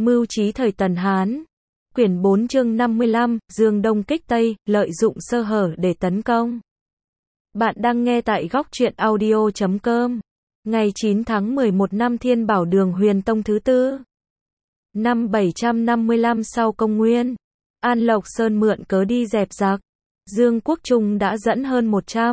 Mưu trí thời Tần Hán. Quyển 4 chương 55, Dương Đông kích Tây, lợi dụng sơ hở để tấn công. Bạn đang nghe tại góc truyện audio.com. Ngày 9 tháng 11 năm Thiên Bảo Đường Huyền Tông thứ tư. Năm 755 sau công nguyên, An Lộc Sơn mượn cớ đi dẹp giặc. Dương Quốc Trung đã dẫn hơn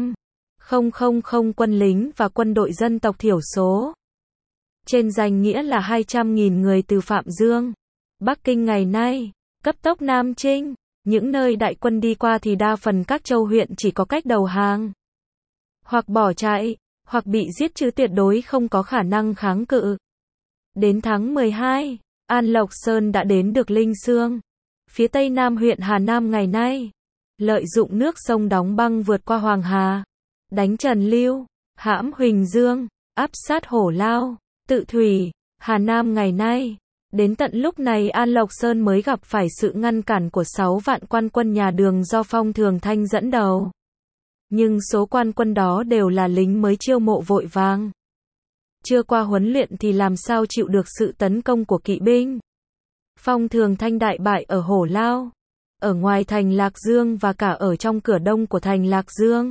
100,000 quân lính và quân đội dân tộc thiểu số. Trên danh nghĩa là 200.000 người từ Phạm Dương, Bắc Kinh ngày nay, cấp tốc Nam Chinh. Những nơi đại quân đi qua thì đa phần các châu huyện chỉ có cách đầu hàng, hoặc bỏ chạy, hoặc bị giết chứ tuyệt đối không có khả năng kháng cự. Đến tháng 12, An Lộc Sơn đã đến được Linh Xương, phía tây nam huyện Hà Nam ngày nay. Lợi dụng nước sông đóng băng vượt qua Hoàng Hà, đánh Trần Lưu, hãm Huỳnh Dương, áp sát Hổ Lao, Tự Thủy, Hà Nam ngày nay. Đến tận lúc này An Lộc Sơn mới gặp phải sự ngăn cản của 6 vạn quan quân nhà Đường do Phong Thường Thanh dẫn đầu. Nhưng số quan quân đó đều là lính mới chiêu mộ vội vàng, chưa qua huấn luyện thì làm sao chịu được sự tấn công của kỵ binh. Phong Thường Thanh đại bại ở Hổ Lao, ở ngoài thành Lạc Dương và cả ở trong cửa đông của thành Lạc Dương.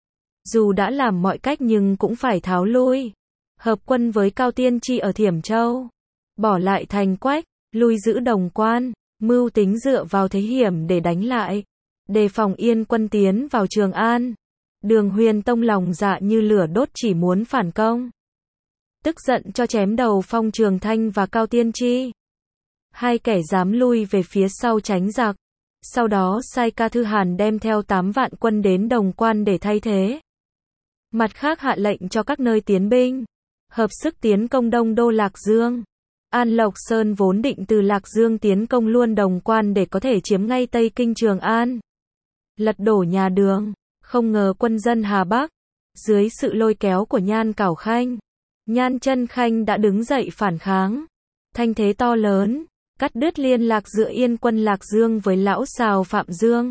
Dù đã làm mọi cách nhưng cũng phải tháo lui, hợp quân với Cao Tiên Tri ở Thiểm Châu, bỏ lại thành Quách, lui giữ Đồng Quan, mưu tính dựa vào thế hiểm để đánh lại, đề phòng Yên quân tiến vào Trường An. Đường Huyền Tông lòng dạ như lửa đốt chỉ muốn phản công, tức giận cho chém đầu Phong Trường Thanh và Cao Tiên Tri. Hai kẻ dám lui về phía sau tránh giặc, sau đó sai Ca Thư Hàn đem theo 8 vạn quân đến Đồng Quan để thay thế. Mặt khác hạ lệnh cho các nơi tiến binh, hợp sức tiến công đông đô Lạc Dương. An Lộc Sơn vốn định từ Lạc Dương tiến công luôn Đồng Quan để có thể chiếm ngay Tây Kinh Trường An, lật đổ nhà Đường. Không ngờ quân dân Hà Bắc, dưới sự lôi kéo của Nhan Cảo Khanh, Nhan Chân Khanh đã đứng dậy phản kháng, thanh thế to lớn, cắt đứt liên lạc giữa Yên quân Lạc Dương với lão Sào Phạm Dương.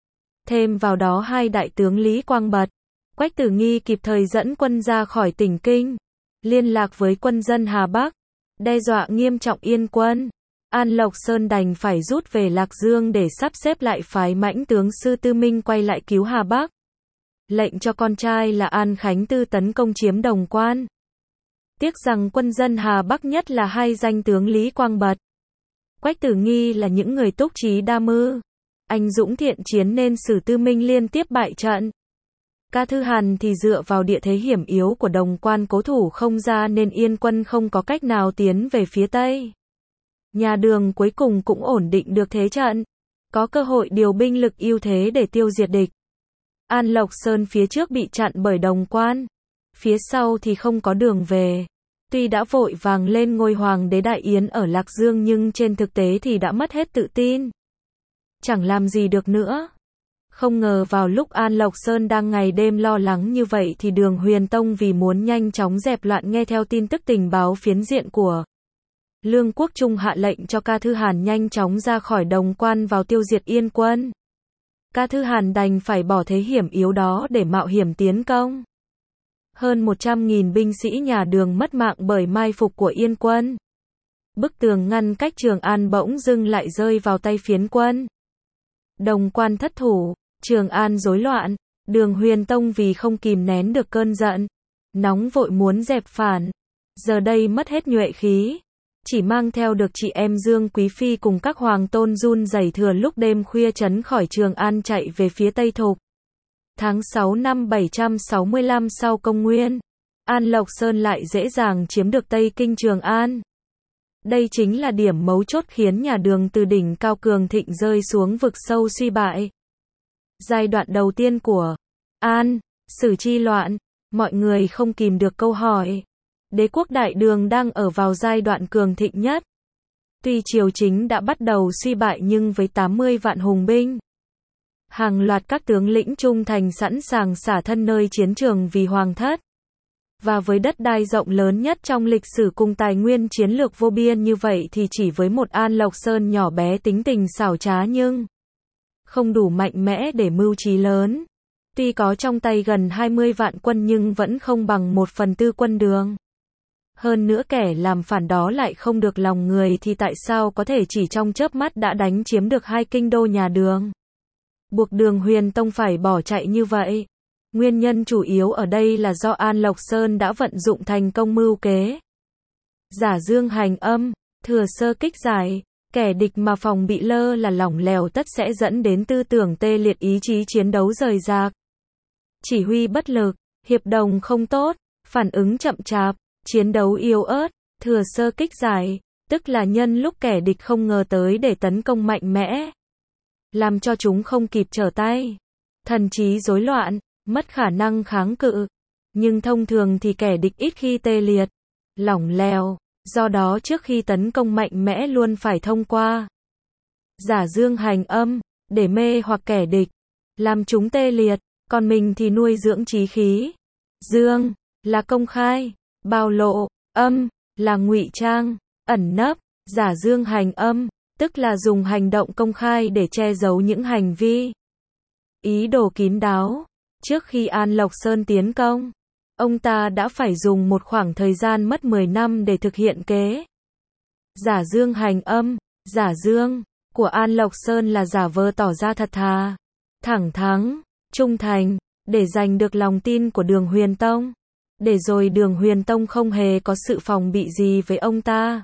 Thêm vào đó hai đại tướng Lý Quang Bật, Quách Tử Nghi kịp thời dẫn quân ra khỏi tỉnh Kinh, liên lạc với quân dân Hà Bắc, đe dọa nghiêm trọng Yên quân. An Lộc Sơn đành phải rút về Lạc Dương để sắp xếp lại phái mãnh tướng Sư Tư Minh quay lại cứu Hà Bắc. Lệnh cho con trai là An Khánh Tư tấn công chiếm Đồng Quan. Tiếc rằng quân dân Hà Bắc nhất là hai danh tướng Lý Quang Bật, Quách Tử Nghi là những người túc trí đa mưu, anh dũng thiện chiến nên Sử Tư Minh liên tiếp bại trận. Ca Thư Hàn thì dựa vào địa thế hiểm yếu của Đồng Quan cố thủ không ra nên Yên quân không có cách nào tiến về phía Tây. Nhà Đường cuối cùng cũng ổn định được thế trận, có cơ hội điều binh lực ưu thế để tiêu diệt địch. An Lộc Sơn phía trước bị chặn bởi Đồng Quan, phía sau thì không có đường về. Tuy đã vội vàng lên ngôi hoàng đế Đại Yến ở Lạc Dương nhưng trên thực tế thì đã mất hết tự tin, chẳng làm gì được nữa. Không ngờ vào lúc An Lộc Sơn đang ngày đêm lo lắng như vậy thì Đường Huyền Tông vì muốn nhanh chóng dẹp loạn nghe theo tin tức tình báo phiến diện của Lương Quốc Trung hạ lệnh cho Ca Thư Hàn nhanh chóng ra khỏi Đồng Quan vào tiêu diệt Yên quân. Ca Thư Hàn đành phải bỏ thế hiểm yếu đó để mạo hiểm tiến công. Hơn 100.000 binh sĩ nhà Đường mất mạng bởi mai phục của Yên quân. Bức tường ngăn cách Trường An bỗng dưng lại rơi vào tay phiến quân. Đồng Quan thất thủ, Trường An rối loạn. Đường Huyền Tông vì không kìm nén được cơn giận, nóng vội muốn dẹp phản. Giờ đây mất hết nhuệ khí, chỉ mang theo được chị em Dương Quý Phi cùng các hoàng tôn run rẩy thừa lúc đêm khuya trấn khỏi Trường An chạy về phía Tây Thục. Tháng 6 năm 765 sau công nguyên, An Lộc Sơn lại dễ dàng chiếm được Tây Kinh Trường An. Đây chính là điểm mấu chốt khiến nhà Đường từ đỉnh cao cường thịnh rơi xuống vực sâu suy bại. Giai đoạn đầu tiên của An, Sử chi loạn, mọi người không kìm được câu hỏi. Đế quốc Đại Đường đang ở vào giai đoạn cường thịnh nhất. Tuy triều chính đã bắt đầu suy bại nhưng với 80 vạn hùng binh, hàng loạt các tướng lĩnh trung thành sẵn sàng xả thân nơi chiến trường vì hoàng thất, và với đất đai rộng lớn nhất trong lịch sử cùng tài nguyên chiến lược vô biên như vậy thì chỉ với một An Lộc Sơn nhỏ bé tính tình xảo trá nhưng không đủ mạnh mẽ để mưu trí lớn. Tuy có trong tay gần 20 vạn quân nhưng vẫn không bằng 1/4 quân Đường. Hơn nữa kẻ làm phản đó lại không được lòng người thì tại sao có thể chỉ trong chớp mắt đã đánh chiếm được 2 kinh đô nhà Đường. Buộc Đường Huyền Tông phải bỏ chạy như vậy. Nguyên nhân chủ yếu ở đây là do An Lộc Sơn đã vận dụng thành công mưu kế. Giả dương hành âm, thừa sơ kích giải, kẻ địch mà phòng bị lơ là lỏng lẻo tất sẽ dẫn đến tư tưởng tê liệt, ý chí chiến đấu rời rạc. Chỉ huy bất lực, hiệp đồng không tốt, phản ứng chậm chạp, chiến đấu yếu ớt, thừa sơ kích giải, tức là nhân lúc kẻ địch không ngờ tới để tấn công mạnh mẽ, làm cho chúng không kịp trở tay. Thần trí rối loạn, mất khả năng kháng cự. Nhưng thông thường thì kẻ địch ít khi tê liệt, lỏng lẻo, do đó trước khi tấn công mạnh mẽ luôn phải thông qua giả dương hành âm, để mê hoặc kẻ địch, làm chúng tê liệt, còn mình thì nuôi dưỡng chí khí. Dương là công khai, bao lộ, âm là ngụy trang, ẩn nấp. Giả dương hành âm, tức là dùng hành động công khai để che giấu những hành vi ý đồ kín đáo. Trước khi An Lộc Sơn tiến công, ông ta đã phải dùng một khoảng thời gian mất 10 năm để thực hiện kế giả dương hành âm. Giả dương của An Lộc Sơn là giả vờ tỏ ra thật thà, thẳng thắn, trung thành, để giành được lòng tin của Đường Huyền Tông. Để rồi Đường Huyền Tông không hề có sự phòng bị gì với ông ta.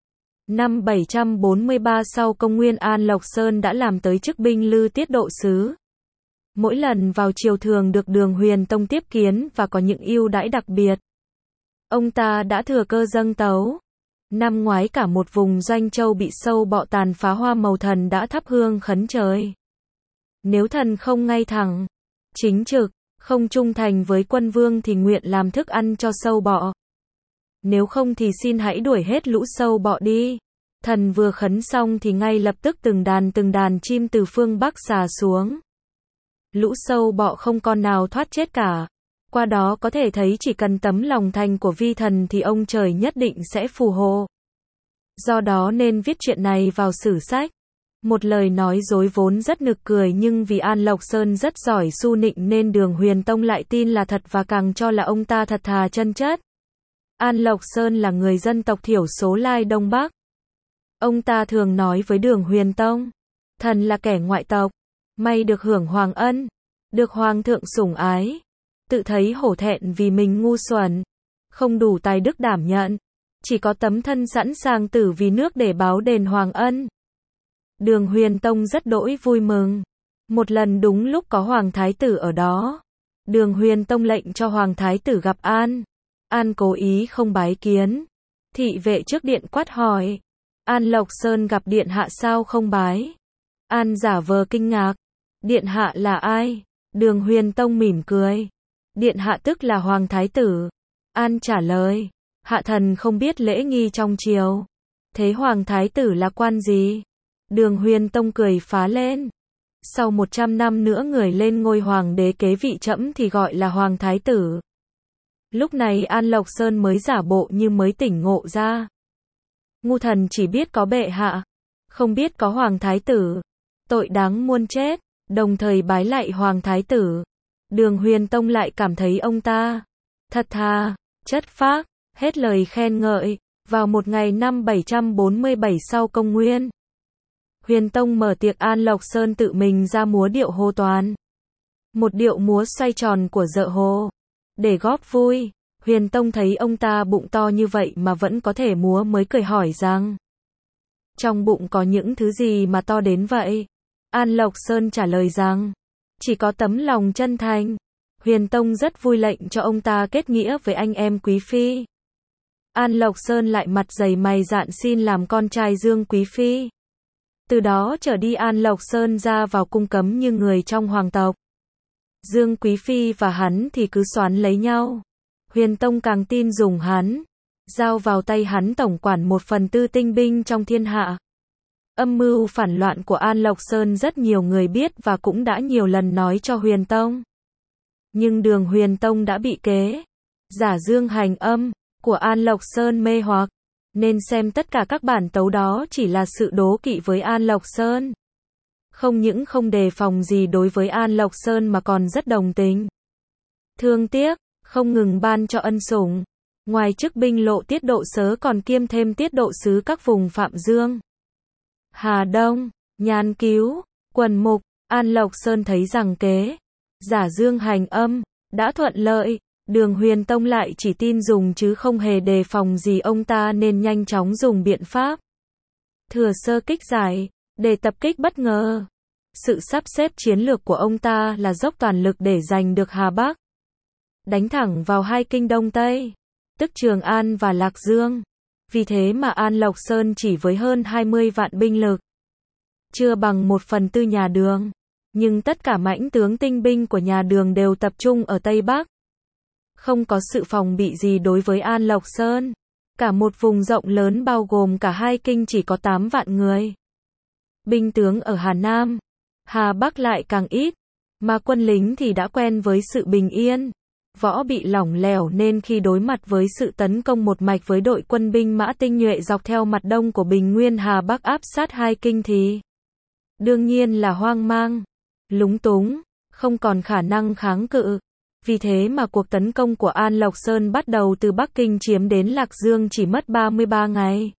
Năm 743 sau công nguyên, An Lộc Sơn đã làm tới chức binh lư tiết độ sứ. Mỗi lần vào triều thường được Đường Huyền Tông tiếp kiến và có những ưu đãi đặc biệt. Ông ta đã thừa cơ dâng tấu. Năm ngoái cả một vùng Doanh Châu bị sâu bọ tàn phá, Hoa Mầu Thần đã thắp hương khấn trời. Nếu thần không ngay thẳng, chính trực, không trung thành với quân vương thì nguyện làm thức ăn cho sâu bọ. Nếu không thì xin hãy đuổi hết lũ sâu bọ đi. Thần vừa khấn xong thì ngay lập tức từng đàn chim từ phương Bắc xà xuống. Lũ sâu bọ không con nào thoát chết cả. Qua đó có thể thấy chỉ cần tấm lòng thành của vi thần thì ông trời nhất định sẽ phù hộ. Do đó nên viết chuyện này vào sử sách. Một lời nói dối vốn rất nực cười, nhưng vì An Lộc Sơn rất giỏi su nịnh nên Đường Huyền Tông lại tin là thật và càng cho là ông ta thật thà chân chất. An Lộc Sơn là người dân tộc thiểu số Lai Đông Bắc. Ông ta thường nói với Đường Huyền Tông, thần là kẻ ngoại tộc, may được hưởng hoàng ân, được hoàng thượng sủng ái, tự thấy hổ thẹn vì mình ngu xuẩn, không đủ tài đức đảm nhận, chỉ có tấm thân sẵn sàng tử vì nước để báo đền hoàng ân. Đường Huyền Tông rất đỗi vui mừng. Một lần đúng lúc có Hoàng Thái Tử ở đó, Đường Huyền Tông lệnh cho Hoàng Thái Tử gặp An. An cố ý không bái kiến. Thị vệ trước điện quát hỏi, An Lộc Sơn gặp điện hạ sao không bái? An giả vờ kinh ngạc, điện hạ là ai? Đường Huyền Tông mỉm cười, điện hạ tức là Hoàng Thái Tử. An trả lời, hạ thần không biết lễ nghi trong triều. Thế Hoàng Thái Tử là quan gì? Đường Huyền Tông cười phá lên, sau 100 năm nữa người lên ngôi hoàng đế kế vị trẫm thì gọi là Hoàng Thái Tử. Lúc này An Lộc Sơn mới giả bộ như mới tỉnh ngộ ra. Ngu thần chỉ biết có bệ hạ, không biết có Hoàng Thái Tử, tội đáng muôn chết, đồng thời bái lạy Hoàng Thái Tử. Đường Huyền Tông lại cảm thấy ông ta thật thà, chất phác, hết lời khen ngợi. Vào một ngày năm 747 sau công nguyên, Huyền Tông mở tiệc, An Lộc Sơn tự mình ra múa điệu Hồ Toàn. Một điệu múa xoay tròn của Dợ Hồ. Để góp vui, Huyền Tông thấy ông ta bụng to như vậy mà vẫn có thể múa mới cười hỏi rằng, trong bụng có những thứ gì mà to đến vậy? An Lộc Sơn trả lời rằng, chỉ có tấm lòng chân thành. Huyền Tông rất vui lệnh cho ông ta kết nghĩa với anh em quý phi. An Lộc Sơn lại mặt dày mày dạn xin làm con trai Dương Quý Phi. Từ đó trở đi An Lộc Sơn ra vào cung cấm như người trong hoàng tộc. Dương Quý Phi và hắn thì cứ xoán lấy nhau. Huyền Tông càng tin dùng hắn, giao vào tay hắn tổng quản 1/4 tinh binh trong thiên hạ. Âm mưu phản loạn của An Lộc Sơn rất nhiều người biết và cũng đã nhiều lần nói cho Huyền Tông. Nhưng Đường Huyền Tông đã bị kế giả dương hành âm của An Lộc Sơn mê hoặc, nên xem tất cả các bản tấu đó chỉ là sự đố kỵ với An Lộc Sơn. Không những không đề phòng gì đối với An Lộc Sơn mà còn rất đồng tình, thương tiếc, không ngừng ban cho ân sủng. Ngoài chức binh lộ tiết độ sớ còn kiêm thêm tiết độ sứ các vùng Phạm Dương, Hà Đông, Nhan Cứu, Quần Mục, An Lộc Sơn thấy rằng kế giả dương hành âm đã thuận lợi, Đường Huyền Tông lại chỉ tin dùng chứ không hề đề phòng gì ông ta nên nhanh chóng dùng biện pháp thừa sơ kích giải để tập kích bất ngờ. Sự sắp xếp chiến lược của ông ta là dốc toàn lực để giành được Hà Bắc, đánh thẳng vào hai kinh Đông Tây, tức Trường An và Lạc Dương. Vì thế mà An Lộc Sơn chỉ với hơn 20 vạn binh lực, chưa bằng 1/4 nhà Đường, nhưng tất cả mãnh tướng tinh binh của nhà Đường đều tập trung ở Tây Bắc. Không có sự phòng bị gì đối với An Lộc Sơn. Cả một vùng rộng lớn bao gồm cả hai kinh chỉ có 8 vạn người. Binh tướng ở Hà Nam, Hà Bắc lại càng ít, mà quân lính thì đã quen với sự bình yên, võ bị lỏng lẻo nên khi đối mặt với sự tấn công một mạch với đội quân binh mã tinh nhuệ dọc theo mặt đông của Bình Nguyên Hà Bắc áp sát hai kinh thì đương nhiên là hoang mang, lúng túng, không còn khả năng kháng cự. Vì thế mà cuộc tấn công của An Lộc Sơn bắt đầu từ Bắc Kinh chiếm đến Lạc Dương chỉ mất 33 ngày.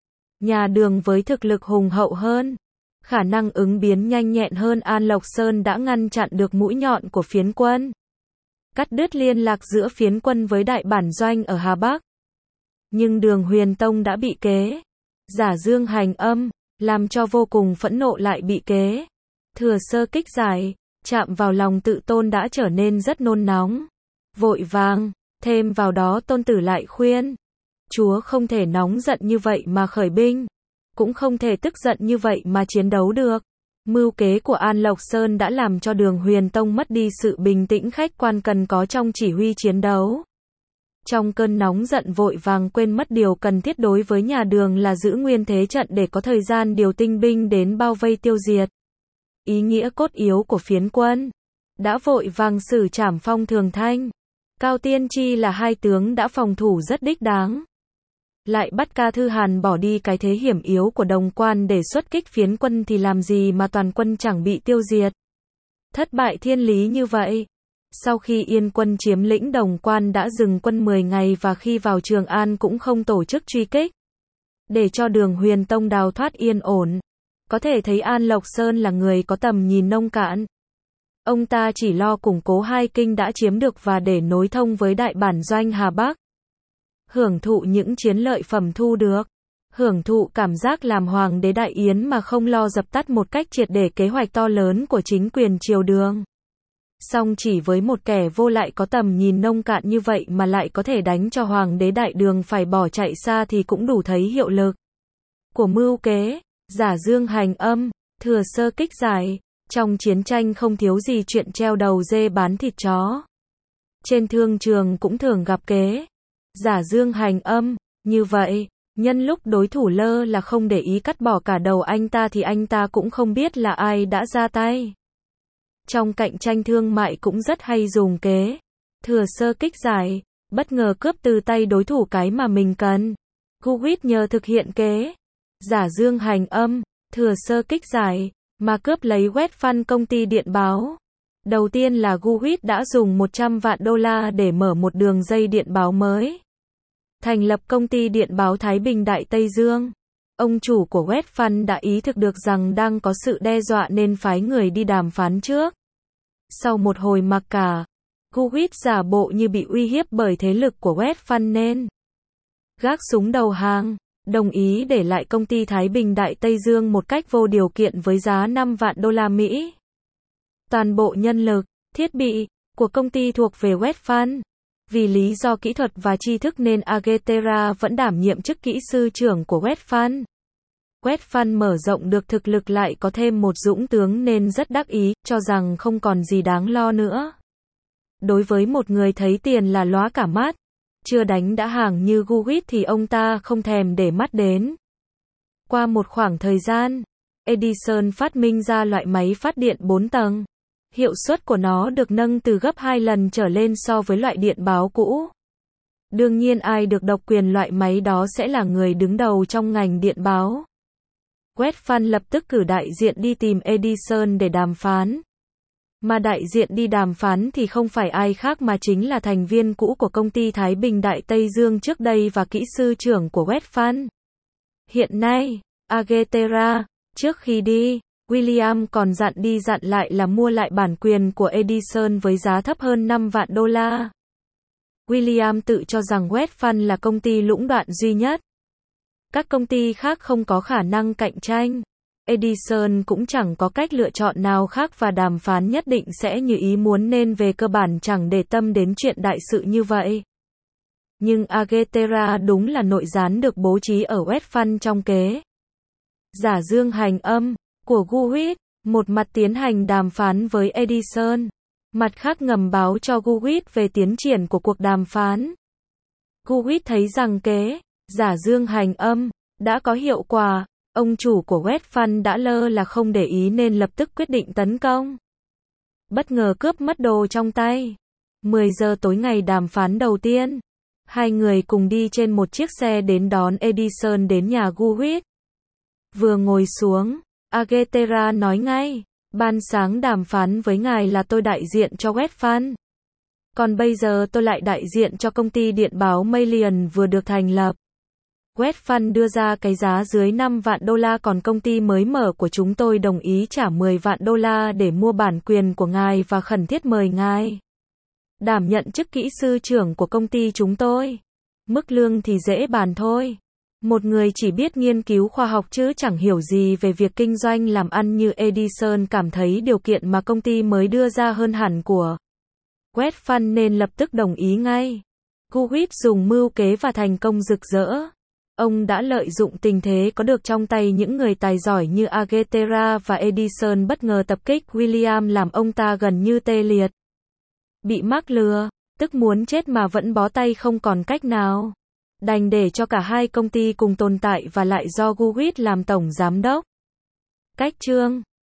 Nhà Đường với thực lực hùng hậu hơn, khả năng ứng biến nhanh nhẹn hơn An Lộc Sơn đã ngăn chặn được mũi nhọn của phiến quân, cắt đứt liên lạc giữa phiến quân với đại bản doanh ở Hà Bắc. Nhưng Đường Huyền Tông đã bị kế giả dương hành âm, làm cho vô cùng phẫn nộ lại bị kế thừa sơ kích giải, chạm vào lòng tự tôn đã trở nên rất nôn nóng, vội vàng, thêm vào đó Tôn Tử lại khuyên, chúa không thể nóng giận như vậy mà khởi binh, cũng không thể tức giận như vậy mà chiến đấu được. Mưu kế của An Lộc Sơn đã làm cho Đường Huyền Tông mất đi sự bình tĩnh khách quan cần có trong chỉ huy chiến đấu. Trong cơn nóng giận vội vàng quên mất điều cần thiết đối với nhà Đường là giữ nguyên thế trận để có thời gian điều tinh binh đến bao vây tiêu diệt ý nghĩa cốt yếu của phiến quân. Đã vội vàng xử trảm Phong Thường Thanh, Cao Tiên Chi là hai tướng đã phòng thủ rất đích đáng. Lại bắt Ca Thư Hàn bỏ đi cái thế hiểm yếu của Đồng Quan để xuất kích phiến quân thì làm gì mà toàn quân chẳng bị tiêu diệt. Thất bại thiên lý như vậy. Sau khi Yên quân chiếm lĩnh Đồng Quan đã dừng quân 10 ngày và khi vào Trường An cũng không tổ chức truy kích, để cho Đường Huyền Tông đào thoát yên ổn. Có thể thấy An Lộc Sơn là người có tầm nhìn nông cạn. Ông ta chỉ lo củng cố hai kinh đã chiếm được và để nối thông với đại bản doanh Hà Bắc. Hưởng thụ những chiến lợi phẩm thu được. Hưởng thụ cảm giác làm hoàng đế đại yến mà không lo dập tắt một cách triệt để kế hoạch to lớn của chính quyền triều Đường. Song chỉ với một kẻ vô lại có tầm nhìn nông cạn như vậy mà lại có thể đánh cho hoàng đế đại Đường phải bỏ chạy xa thì cũng đủ thấy hiệu lực của mưu kế giả dương hành âm, thừa sơ kích giải. Trong chiến tranh không thiếu gì chuyện treo đầu dê bán thịt chó. Trên thương trường cũng thường gặp kế giả dương hành âm như vậy. Nhân lúc đối thủ lơ là không để ý cắt bỏ cả đầu anh ta thì anh ta cũng không biết là ai đã ra tay. Trong cạnh tranh thương mại cũng rất hay dùng kế thừa sơ kích giải, bất ngờ cướp từ tay đối thủ cái mà mình cần. Guwit nhờ thực hiện kế giả dương hành âm, thừa sơ kích giải mà cướp lấy Westphal công ty điện báo. Đầu tiên là Guwit đã dùng 100 vạn đô la để mở một đường dây điện báo mới, thành lập công ty điện báo Thái Bình Đại Tây Dương. Ông chủ của Westphal đã ý thức được rằng đang có sự đe dọa nên phái người đi đàm phán trước. Sau một hồi mặc cả, Guwit giả bộ như bị uy hiếp bởi thế lực của Westphal nên gác súng đầu hàng, đồng ý để lại công ty Thái Bình Đại Tây Dương một cách vô điều kiện với giá 5 vạn đô la Mỹ. Toàn bộ nhân lực, thiết bị của công ty thuộc về Westphal. Vì lý do kỹ thuật và tri thức nên Agetera vẫn đảm nhiệm chức kỹ sư trưởng của Westphal. Westphal mở rộng được thực lực lại có thêm một dũng tướng nên rất đắc ý, cho rằng không còn gì đáng lo nữa. Đối với một người thấy tiền là lóa cả mắt, chưa đánh đã hàng như Guwit thì ông ta không thèm để mắt đến. Qua một khoảng thời gian, Edison phát minh ra loại máy phát điện 4 tầng. Hiệu suất của nó được nâng từ gấp 2 lần trở lên so với loại điện báo cũ. Đương nhiên ai được độc quyền loại máy đó sẽ là người đứng đầu trong ngành điện báo. Westphal lập tức cử đại diện đi tìm Edison để đàm phán. Mà đại diện đi đàm phán thì không phải ai khác mà chính là thành viên cũ của công ty Thái Bình Đại Tây Dương trước đây và kỹ sư trưởng của Westphal. Hiện nay, Agetera, trước khi đi, William còn dặn đi dặn lại là mua lại bản quyền của Edison với giá thấp hơn 5 vạn đô la. William tự cho rằng Westphal là công ty lũng đoạn duy nhất. Các công ty khác không có khả năng cạnh tranh. Edison cũng chẳng có cách lựa chọn nào khác và đàm phán nhất định sẽ như ý muốn nên về cơ bản chẳng để tâm đến chuyện đại sự như vậy. Nhưng Agetera đúng là nội gián được bố trí ở Westphal trong kế giả dương hành âm của Guwit, một mặt tiến hành đàm phán với Edison, mặt khác ngầm báo cho Guwit về tiến triển của cuộc đàm phán. Guwit thấy rằng kế giả dương hành âm đã có hiệu quả, ông chủ của Westphal đã lơ là không để ý nên lập tức quyết định tấn công. Bất ngờ cướp mất đồ trong tay. 10 giờ tối ngày đàm phán đầu tiên, hai người cùng đi trên một chiếc xe đến đón Edison đến nhà Guwit. Vừa ngồi xuống, Agetera nói ngay, ban sáng đàm phán với ngài là tôi đại diện cho Westphal. Còn bây giờ tôi lại đại diện cho công ty điện báo Malian vừa được thành lập. Westphal đưa ra cái giá dưới 5 vạn đô la còn công ty mới mở của chúng tôi đồng ý trả 10 vạn đô la để mua bản quyền của ngài và khẩn thiết mời ngài đảm nhận chức kỹ sư trưởng của công ty chúng tôi. Mức lương thì dễ bàn thôi. Một người chỉ biết nghiên cứu khoa học chứ chẳng hiểu gì về việc kinh doanh làm ăn như Edison cảm thấy điều kiện mà công ty mới đưa ra hơn hẳn của Westphal nên lập tức đồng ý ngay. Guwit dùng mưu kế và thành công rực rỡ. Ông đã lợi dụng tình thế có được trong tay những người tài giỏi như Agetera và Edison bất ngờ tập kích William làm ông ta gần như tê liệt. Bị mắc lừa, tức muốn chết mà vẫn bó tay không còn cách nào. Đành để cho cả hai công ty cùng tồn tại và lại do Guwit làm tổng giám đốc. Cách chương